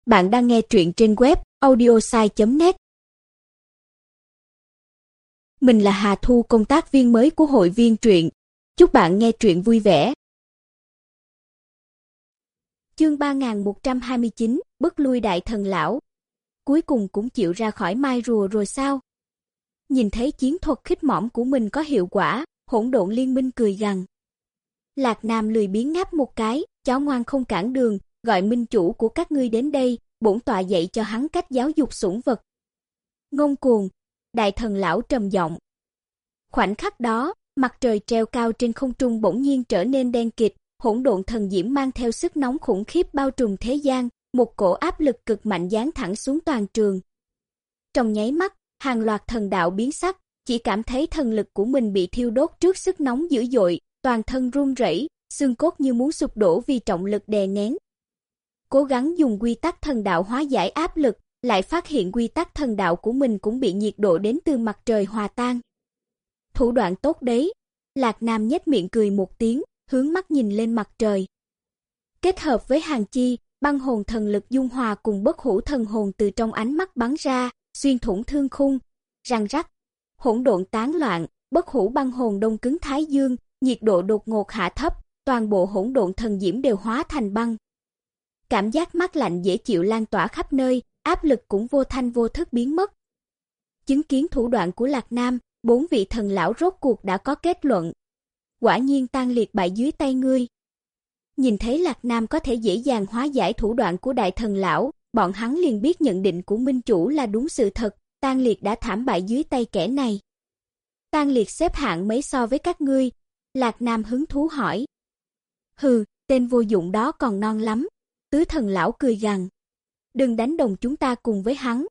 Bạn đang nghe truyện trên web audiosai.net. Mình là Hà Thu, công tác viên mới của hội viên truyện. Chúc bạn nghe truyện vui vẻ. Chương 3129, bức lui đại thần lão. Cuối cùng cũng chịu ra khỏi mai rùa rồi sao? Nhìn thấy chiến thuật khích mõm của mình có hiệu quả, Hỗn Độn Liên Minh cười gằn. Lạc Nam lười biếng ngáp một cái, chó ngoan không cản đường, gọi minh chủ của các ngươi đến đây, bổn tọa dạy cho hắn cách giáo dục sủng vật. Ngông cuồng, đại thần lão trầm giọng. Khoảnh khắc đó, mặt trời treo cao trên không trung bỗng nhiên trở nên đen kịt, hỗn độn thần diễm mang theo sức nóng khủng khiếp bao trùm thế gian, một cổ áp lực cực mạnh giáng thẳng xuống toàn trường. Trong nháy mắt, hàng loạt thần đạo biến sắc, chỉ cảm thấy thần lực của mình bị thiêu đốt trước sức nóng dữ dội, toàn thân run rẩy, xương cốt như muốn sụp đổ vì trọng lực đè nén. Cố gắng dùng quy tắc thần đạo hóa giải áp lực, lại phát hiện quy tắc thần đạo của mình cũng bị nhiệt độ đến từ mặt trời hòa tan. Thủ đoạn tốt đấy, Lạc Nam nhếch miệng cười một tiếng, hướng mắt nhìn lên mặt trời. Kết hợp với hàn chi, băng hồn thần lực dung hòa cùng bất hủ thần hồn từ trong ánh mắt bắn ra, xuyên thủng thương khung, răng rắc, hỗn độn tán loạn, bất hủ băng hồn đông cứng thái dương, nhiệt độ đột ngột hạ thấp, toàn bộ hỗn độn thần diễm đều hóa thành băng. Cảm giác mát lạnh dễ chịu lan tỏa khắp nơi, áp lực cũng vô thanh vô thức biến mất. Chứng kiến thủ đoạn của Lạc Nam, 4 vị thần lão rốt cuộc đã có kết luận. Quả nhiên tan liệt bại dưới tay ngươi. Nhìn thấy Lạc Nam có thể dễ dàng hóa giải thủ đoạn của đại thần lão, bọn hắn liền biết nhận định của minh chủ là đúng sự thật, tan liệt đã thảm bại dưới tay kẻ này. Tan liệt xếp hạng mấy so với các ngươi? Lạc Nam hứng thú hỏi. Hừ, tên vô dụng đó còn non lắm. Tứ thần lão cười gằn. Đừng đánh đồng chúng ta cùng với hắn.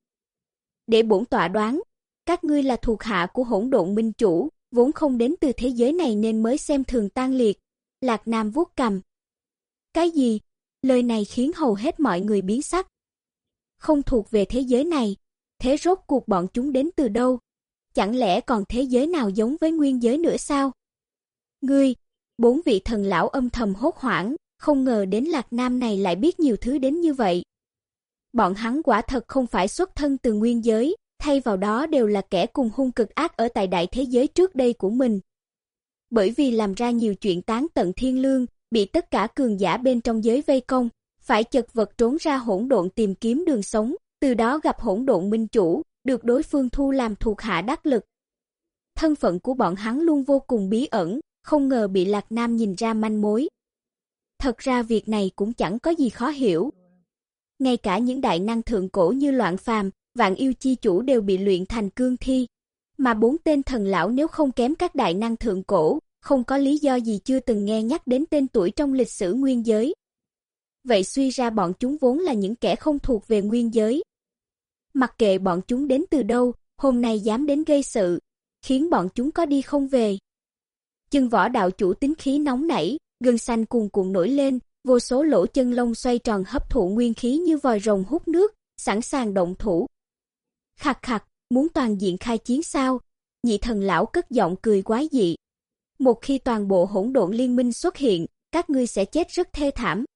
Để bổn tọa đoán, các ngươi là thuộc hạ của hỗn độn minh chủ, vốn không đến từ thế giới này nên mới xem thường tan liệt. Lạc Nam vuốt cằm. Cái gì? Lời này khiến hầu hết mọi người biến sắc. Không thuộc về thế giới này, thế rốt cuộc bọn chúng đến từ đâu? Chẳng lẽ còn thế giới nào giống với nguyên giới nữa sao? Ngươi, 4 vị thần lão âm thầm hốt hoảng, không ngờ đến Lạc Nam này lại biết nhiều thứ đến như vậy. Bọn hắn quả thật không phải xuất thân từ nguyên giới, thay vào đó đều là kẻ cùng hung cực ác ở tại đại thế giới trước đây của mình. Bởi vì làm ra nhiều chuyện tán tận thiên lương, bị tất cả cường giả bên trong giới vây công, phải chật vật trốn ra hỗn độn tìm kiếm đường sống, từ đó gặp hỗn độn minh chủ, được đối phương thu làm thuộc hạ đắc lực. Thân phận của bọn hắn luôn vô cùng bí ẩn, không ngờ bị Lạc Nam nhìn ra manh mối. Thật ra việc này cũng chẳng có gì khó hiểu. Ngay cả những đại năng thượng cổ như Loạn Phàm, Vạn Yêu Chi Chủ đều bị luyện thành cương thi. Mà 4 tên thần lão nếu không kém các đại năng thượng cổ, không có lý do gì chưa từng nghe nhắc đến tên tuổi trong lịch sử nguyên giới. Vậy suy ra bọn chúng vốn là những kẻ không thuộc về nguyên giới. Mặc kệ bọn chúng đến từ đâu, hôm nay dám đến gây sự, khiến bọn chúng có đi không về. Chân Võ đạo chủ tính khí nóng nảy, gân xanh cuồn cuộn nổi lên, vô số lỗ chân lông xoay tròn hấp thụ nguyên khí như vòi rồng hút nước, sẵn sàng động thủ. Khặc khặc, muốn toàn diện khai chiến sao? Nhị thần lão cất giọng cười quái dị. Một khi toàn bộ hỗn độn liên minh xuất hiện, các ngươi sẽ chết rất thê thảm.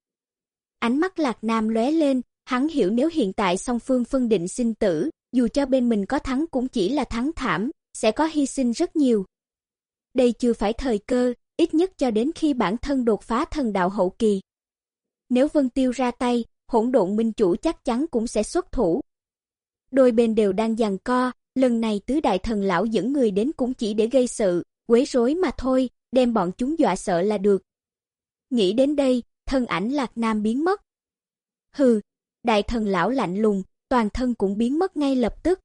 Ánh mắt Lạc Nam lóe lên, hắn hiểu nếu hiện tại song phương phân định sinh tử, dù cho bên mình có thắng cũng chỉ là thắng thảm, sẽ có hy sinh rất nhiều. Đây chưa phải thời cơ, ít nhất cho đến khi bản thân đột phá thần đạo hậu kỳ. Nếu Vân Tiêu ra tay, hỗn độn minh chủ chắc chắn cũng sẽ xuất thủ. Đôi bên đều đang giằng co, lần này tứ đại thần lão dẫn người đến cũng chỉ để gây sự, quấy rối mà thôi, đem bọn chúng dọa sợ là được. Nghĩ đến đây, thân ảnh Lạc Nam biến mất. Hừ, đại thần lão lạnh lùng, toàn thân cũng biến mất ngay lập tức.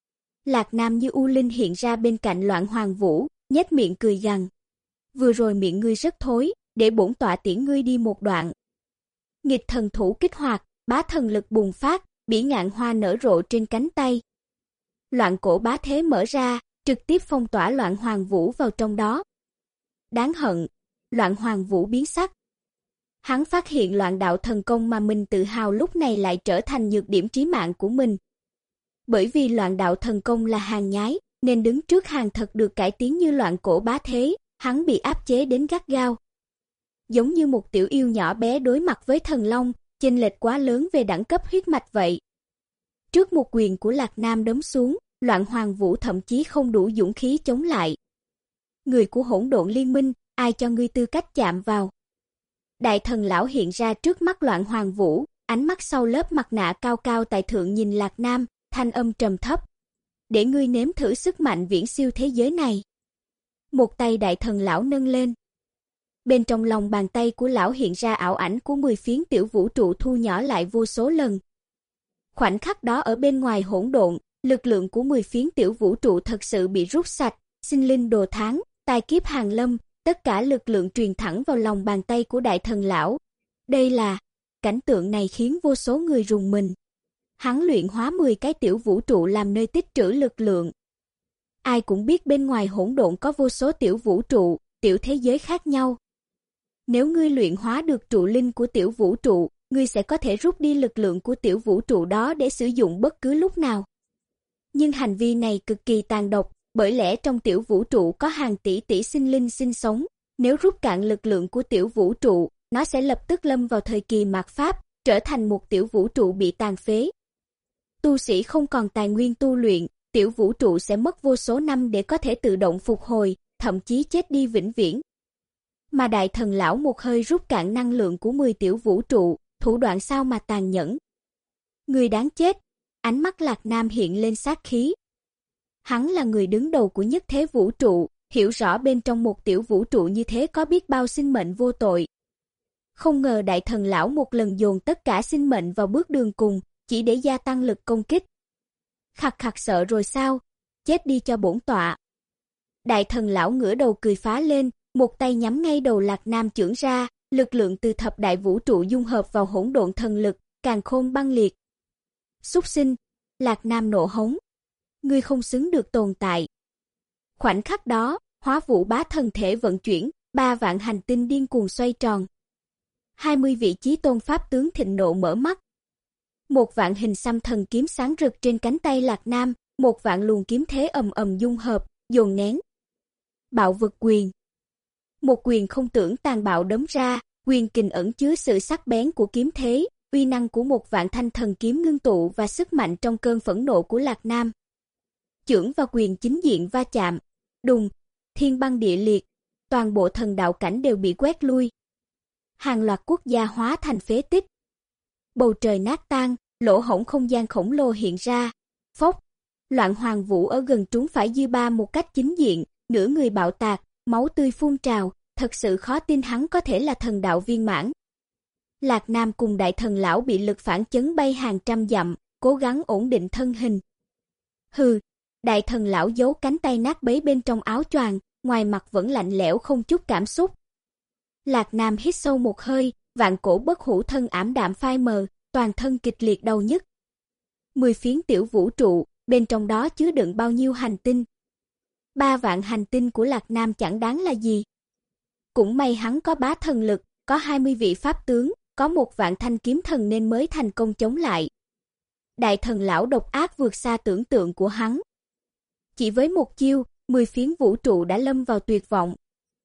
Lạc Nam như u linh hiện ra bên cạnh Loạn Hoàng Vũ, nhếch miệng cười gằn. Vừa rồi miệng ngươi rất thối, để bổn tọa tiễn ngươi đi một đoạn. Nghịch thần thủ kích hoạt, bá thần lực bùng phát, bỉ ngạn hoa nở rộ trên cánh tay. Loạn cổ bá thế mở ra, trực tiếp phong tỏa Loạn Hoàng Vũ vào trong đó. Đáng hận, Loạn Hoàng Vũ biến sắc. Hắn phát hiện loạn đạo thần công mà mình tự hào lúc này lại trở thành nhược điểm chí mạng của mình. Bởi vì loạn đạo thần công là hàng nhái, nên đứng trước hàng thật được cải tiến như loạn cổ bá thế, hắn bị áp chế đến gắt gao. Giống như một tiểu yêu nhỏ bé đối mặt với thần long, chênh lệch quá lớn về đẳng cấp huyết mạch vậy. Trước một quyền của Lạc Nam đấm xuống, Loạn Hoàng Vũ thậm chí không đủ dũng khí chống lại. Người của Hỗn Độn Liên Minh, ai cho ngươi tư cách chạm vào? Đại thần lão hiện ra trước mắt Loạn Hoàng Vũ, ánh mắt sau lớp mặt nạ cao cao tại thượng nhìn Lạc Nam, thanh âm trầm thấp. Để ngươi nếm thử sức mạnh viễn siêu thế giới này. Một tay đại thần lão nâng lên. Bên trong lòng bàn tay của lão hiện ra ảo ảnh của 10 phiến tiểu vũ trụ thu nhỏ lại vô số lần. Khoảnh khắc đó ở bên ngoài hỗn độn, lực lượng của 10 phiến tiểu vũ trụ thật sự bị rút sạch, sinh linh đồ tháng, tai kiếp hàng lâm, tất cả lực lượng truyền thẳng vào lòng bàn tay của đại thần lão. Đây là, cảnh tượng này khiến vô số người rùng mình. Hắn luyện hóa 10 cái tiểu vũ trụ làm nơi tích trữ lực lượng. Ai cũng biết bên ngoài hỗn độn có vô số tiểu vũ trụ, tiểu thế giới khác nhau. Nếu ngươi luyện hóa được trụ linh của tiểu vũ trụ, ngươi sẽ có thể rút đi lực lượng của tiểu vũ trụ đó để sử dụng bất cứ lúc nào. Nhưng hành vi này cực kỳ tàn độc, bởi lẽ trong tiểu vũ trụ có hàng tỷ tỷ sinh linh sinh sống. Nếu rút cạn lực lượng của tiểu vũ trụ, nó sẽ lập tức lâm vào thời kỳ mạt Pháp, trở thành một tiểu vũ trụ bị tàn phế. Tu sĩ không còn tài nguyên tu luyện, tiểu vũ trụ sẽ mất vô số năm để có thể tự động phục hồi, thậm chí chết đi vĩnh viễn. Mà đại thần lão một hơi rút cạn năng lượng của 10 tiểu vũ trụ, thủ đoạn sao mà tàn nhẫn. Người đáng chết, ánh mắt Lạc Nam hiện lên sát khí. Hắn là người đứng đầu của nhất thế vũ trụ, hiểu rõ bên trong một tiểu vũ trụ như thế có biết bao sinh mệnh vô tội. Không ngờ đại thần lão một lần dồn tất cả sinh mệnh vào bước đường cùng, chỉ để gia tăng lực công kích. Khặc khặc sợ rồi sao? Chết đi cho bổn tọa. Đại thần lão ngửa đầu cười phá lên, một tay nhắm ngay đầu Lạc Nam chưởng ra, lực lượng từ thập đại vũ trụ dung hợp vào hỗn độn thần lực, càn khôn băng liệt. Súc sinh, Lạc Nam nộ hống. Ngươi không xứng được tồn tại. Khoảnh khắc đó, Hóa Vũ Bá thần thể vận chuyển, 3 vạn hành tinh điên cuồng xoay tròn. 20 vị chí tôn pháp tướng thịnh nộ mở mắt. 1 vạn hình xăm thần kiếm sáng rực trên cánh tay Lạc Nam, 1 vạn luồng kiếm thế ầm ầm dung hợp, dồn nén. Bạo vực quyền. Một quyền không tưởng tàn bạo đấm ra, quyền kình ẩn chứa sự sắc bén của kiếm thế, uy năng của 1 vạn thanh thần kiếm ngưng tụ và sức mạnh trong cơn phẫn nộ của Lạc Nam. Chưởng và quyền chính diện va chạm, đùng, thiên băng địa liệt, toàn bộ thần đạo cảnh đều bị quét lui. Hàng loạt quốc gia hóa thành phế tích. Bầu trời nát tan, lỗ hổng không gian khổng lồ hiện ra. Phốc, Loạn Hoàng Vũ ở gần trúng phải dư ba một cách chính diện, nửa người bạo tạc, máu tươi phun trào, thật sự khó tin hắn có thể là thần đạo viên mãn. Lạc Nam cùng đại thần lão bị lực phản chấn bay hàng trăm dặm, cố gắng ổn định thân hình. Hừ, đại thần lão giấu cánh tay nát bấy bên trong áo choàng, ngoài mặt vẫn lạnh lẽo không chút cảm xúc. Lạc Nam hít sâu một hơi, vạn cổ bất hủ thân ảm đạm phai mờ, toàn thân kịch liệt đau nhức. 10 phiến tiểu vũ trụ, bên trong đó chứa đựng bao nhiêu hành tinh. 3 vạn hành tinh của Lạc Nam chẳng đáng là gì. Cũng may hắn có bá thần lực, có 20 vị pháp tướng, có 1 vạn thanh kiếm thần nên mới thành công chống lại. Đại thần lão độc ác vượt xa tưởng tượng của hắn. Chỉ với một chiêu, 10 phiến vũ trụ đã lâm vào tuyệt vọng.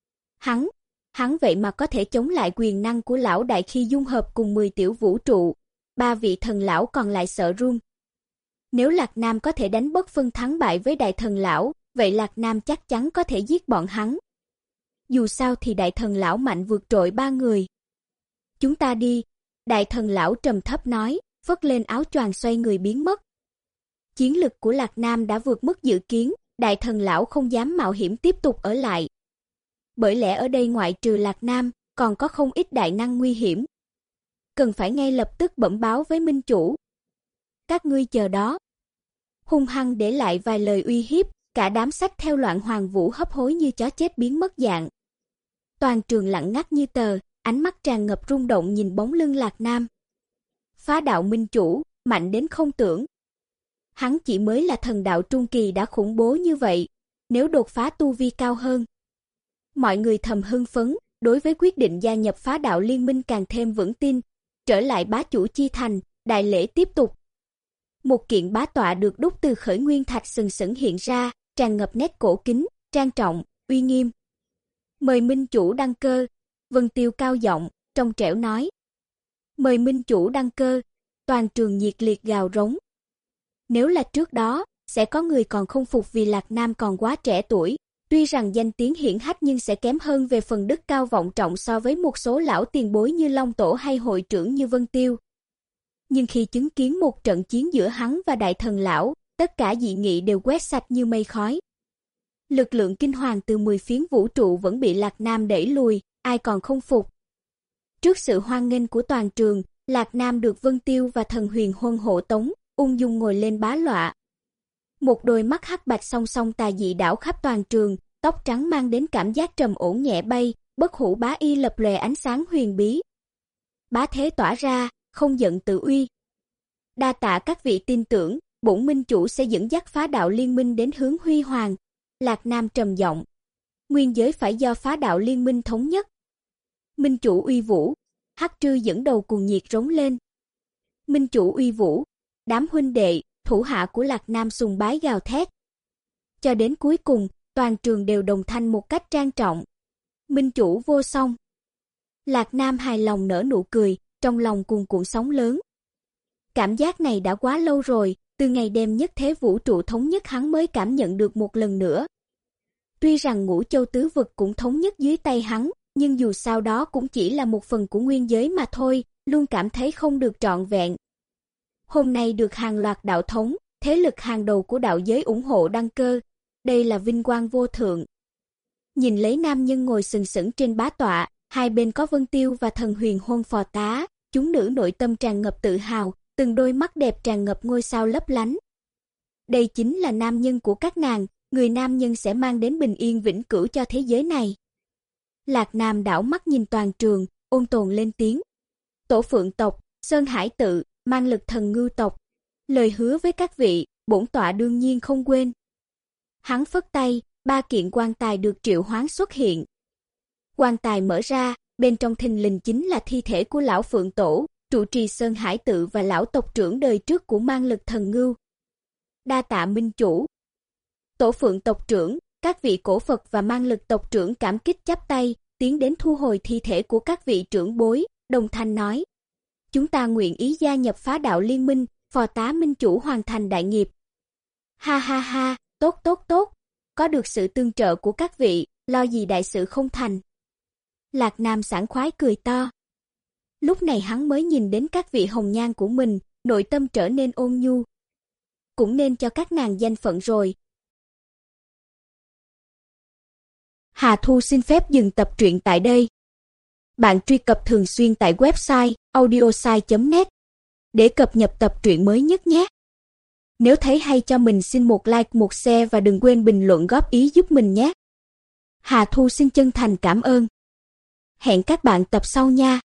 Hắn vậy mà có thể chống lại quyền năng của lão đại khi dung hợp cùng 10 tiểu vũ trụ. 3 vị thần lão còn lại sợ run. Nếu Lạc Nam có thể đánh bất phân thắng bại với đại thần lão, vậy Lạc Nam chắc chắn có thể giết bọn hắn. Dù sao thì đại thần lão mạnh vượt trội 3 người. Chúng ta đi, đại thần lão trầm thấp nói, phất lên áo choàng xoay người biến mất. Chiến lực của Lạc Nam đã vượt mức dự kiến, đại thần lão không dám mạo hiểm tiếp tục ở lại. Bởi lẽ ở đây ngoại trừ Lạc Nam, còn có không ít đại năng nguy hiểm. Cần phải ngay lập tức bẩm báo với minh chủ. Các ngươi chờ đó. Hung hăng để lại vài lời uy hiếp, cả đám sách theo Loạn Hoàng Vũ hấp hối như chó chết biến mất dạng. Toàn trường lặng ngắt như tờ, ánh mắt tràn ngập rung động nhìn bóng lưng Lạc Nam. Phá đạo minh chủ, mạnh đến không tưởng. Hắn chỉ mới là thần đạo trung kỳ đã khủng bố như vậy, nếu đột phá tu vi cao hơn. Mọi người thầm hưng phấn, đối với quyết định gia nhập phá đạo liên minh càng thêm vững tin. Trở lại bá chủ chi thành, đại lễ tiếp tục. Một kiện bá tọa được đúc từ khởi nguyên thạch sừng sững hiện ra, tràn ngập nét cổ kính, trang trọng, uy nghiêm. Mời minh chủ đăng cơ, Vân Tiêu cao giọng, trong trẻo nói. Mời minh chủ đăng cơ, toàn trường nhiệt liệt gào rống. Nếu là trước đó, sẽ có người còn không phục vì Lạc Nam còn quá trẻ tuổi, tuy rằng danh tiếng hiển hách nhưng sẽ kém hơn về phần đức cao vọng trọng so với một số lão tiền bối như Long Tổ hay hội trưởng như Vân Tiêu. Nhưng khi chứng kiến một trận chiến giữa hắn và Đại Thần Lão, tất cả dị nghị đều quét sạch như mây khói. Lực lượng kinh hoàng từ 10 phiến vũ trụ vẫn bị Lạc Nam đẩy lùi, ai còn không phục. Trước sự hoan nghênh của toàn trường, Lạc Nam được Vân Tiêu và Thần Huyền Huân hộ tống, ung dung ngồi lên bá tọa. Một đôi mắt hắc bạch song song tà dị đảo khắp toàn trường, tóc trắng mang đến cảm giác trầm ổn nhẹ bay, bất hủ bá y lập lòe ánh sáng huyền bí. Bá thế tỏa ra, không giận tự uy. Đa tạ các vị tin tưởng, bổn minh chủ sẽ dẫn dắt phá đạo liên minh đến hướng huy hoàng. Lạc Nam trầm giọng. Nguyên giới phải do phá đạo liên minh thống nhất. Minh chủ uy vũ, Hắc Trư dẫn đầu cuồng nhiệt rống lên. Minh chủ uy vũ, đám huynh đệ, thủ hạ của Lạc Nam sùng bái gào thét. Cho đến cuối cùng, toàn trường đều đồng thanh một cách trang trọng. Minh chủ vô song. Lạc Nam hài lòng nở nụ cười, trong lòng cuồn cuộn sóng lớn. Cảm giác này đã quá lâu rồi, từ ngày đêm nhất thế vũ trụ thống nhất hắn mới cảm nhận được một lần nữa. Tuy rằng Ngũ Châu tứ vực cũng thống nhất dưới tay hắn, nhưng dù sao đó cũng chỉ là một phần của nguyên giới mà thôi, luôn cảm thấy không được trọn vẹn. Hôm nay được hàng loạt đạo thống, thế lực hàng đầu của đạo giới ủng hộ đăng cơ, đây là vinh quang vô thượng. Nhìn lấy nam nhân ngồi sừng sững trên bá tọa, hai bên có Vân Tiêu và Thần Huyền Huân phò tá, chúng nữ nội tâm tràn ngập tự hào, từng đôi mắt đẹp tràn ngập ngôi sao lấp lánh. Đây chính là nam nhân của các nàng, người nam nhân sẽ mang đến bình yên vĩnh cửu cho thế giới này. Lạc Nam đảo mắt nhìn toàn trường, ôn tồn lên tiếng. Tổ Phượng tộc, Sơn Hải tự, Mang Lực Thần Ngưu tộc, lời hứa với các vị, bổn tọa đương nhiên không quên. Hắn phất tay, 3 kiện quan tài được triệu hoán xuất hiện. Quan tài mở ra, bên trong thình lình chính là thi thể của lão Phượng Tổ, trụ trì Sơn Hải tự và lão tộc trưởng đời trước của Mang Lực Thần Ngưu. Đa tạ minh chủ. Tổ Phượng tộc trưởng, các vị cổ Phật và Mang Lực tộc trưởng cảm kích chắp tay, tiến đến thu hồi thi thể của các vị trưởng bối, đồng thanh nói. Chúng ta nguyện ý gia nhập phá đạo liên minh, phò tá minh chủ hoàn thành đại nghiệp. Ha ha ha, tốt tốt tốt, có được sự tương trợ của các vị, lo gì đại sự không thành. Lạc Nam sảng khoái cười to. Lúc này hắn mới nhìn đến các vị hồng nhan của mình, nội tâm trở nên ôn nhu. Cũng nên cho các nàng danh phận rồi. Hà Thu xin phép dừng tập truyện tại đây. Bạn truy cập thường xuyên tại website audiosai.net để cập nhật tập truyện mới nhất nhé. Nếu thấy hay cho mình xin một like, một share và đừng quên bình luận góp ý giúp mình nhé. Hà Thu xin chân thành cảm ơn. Hẹn các bạn tập sau nha.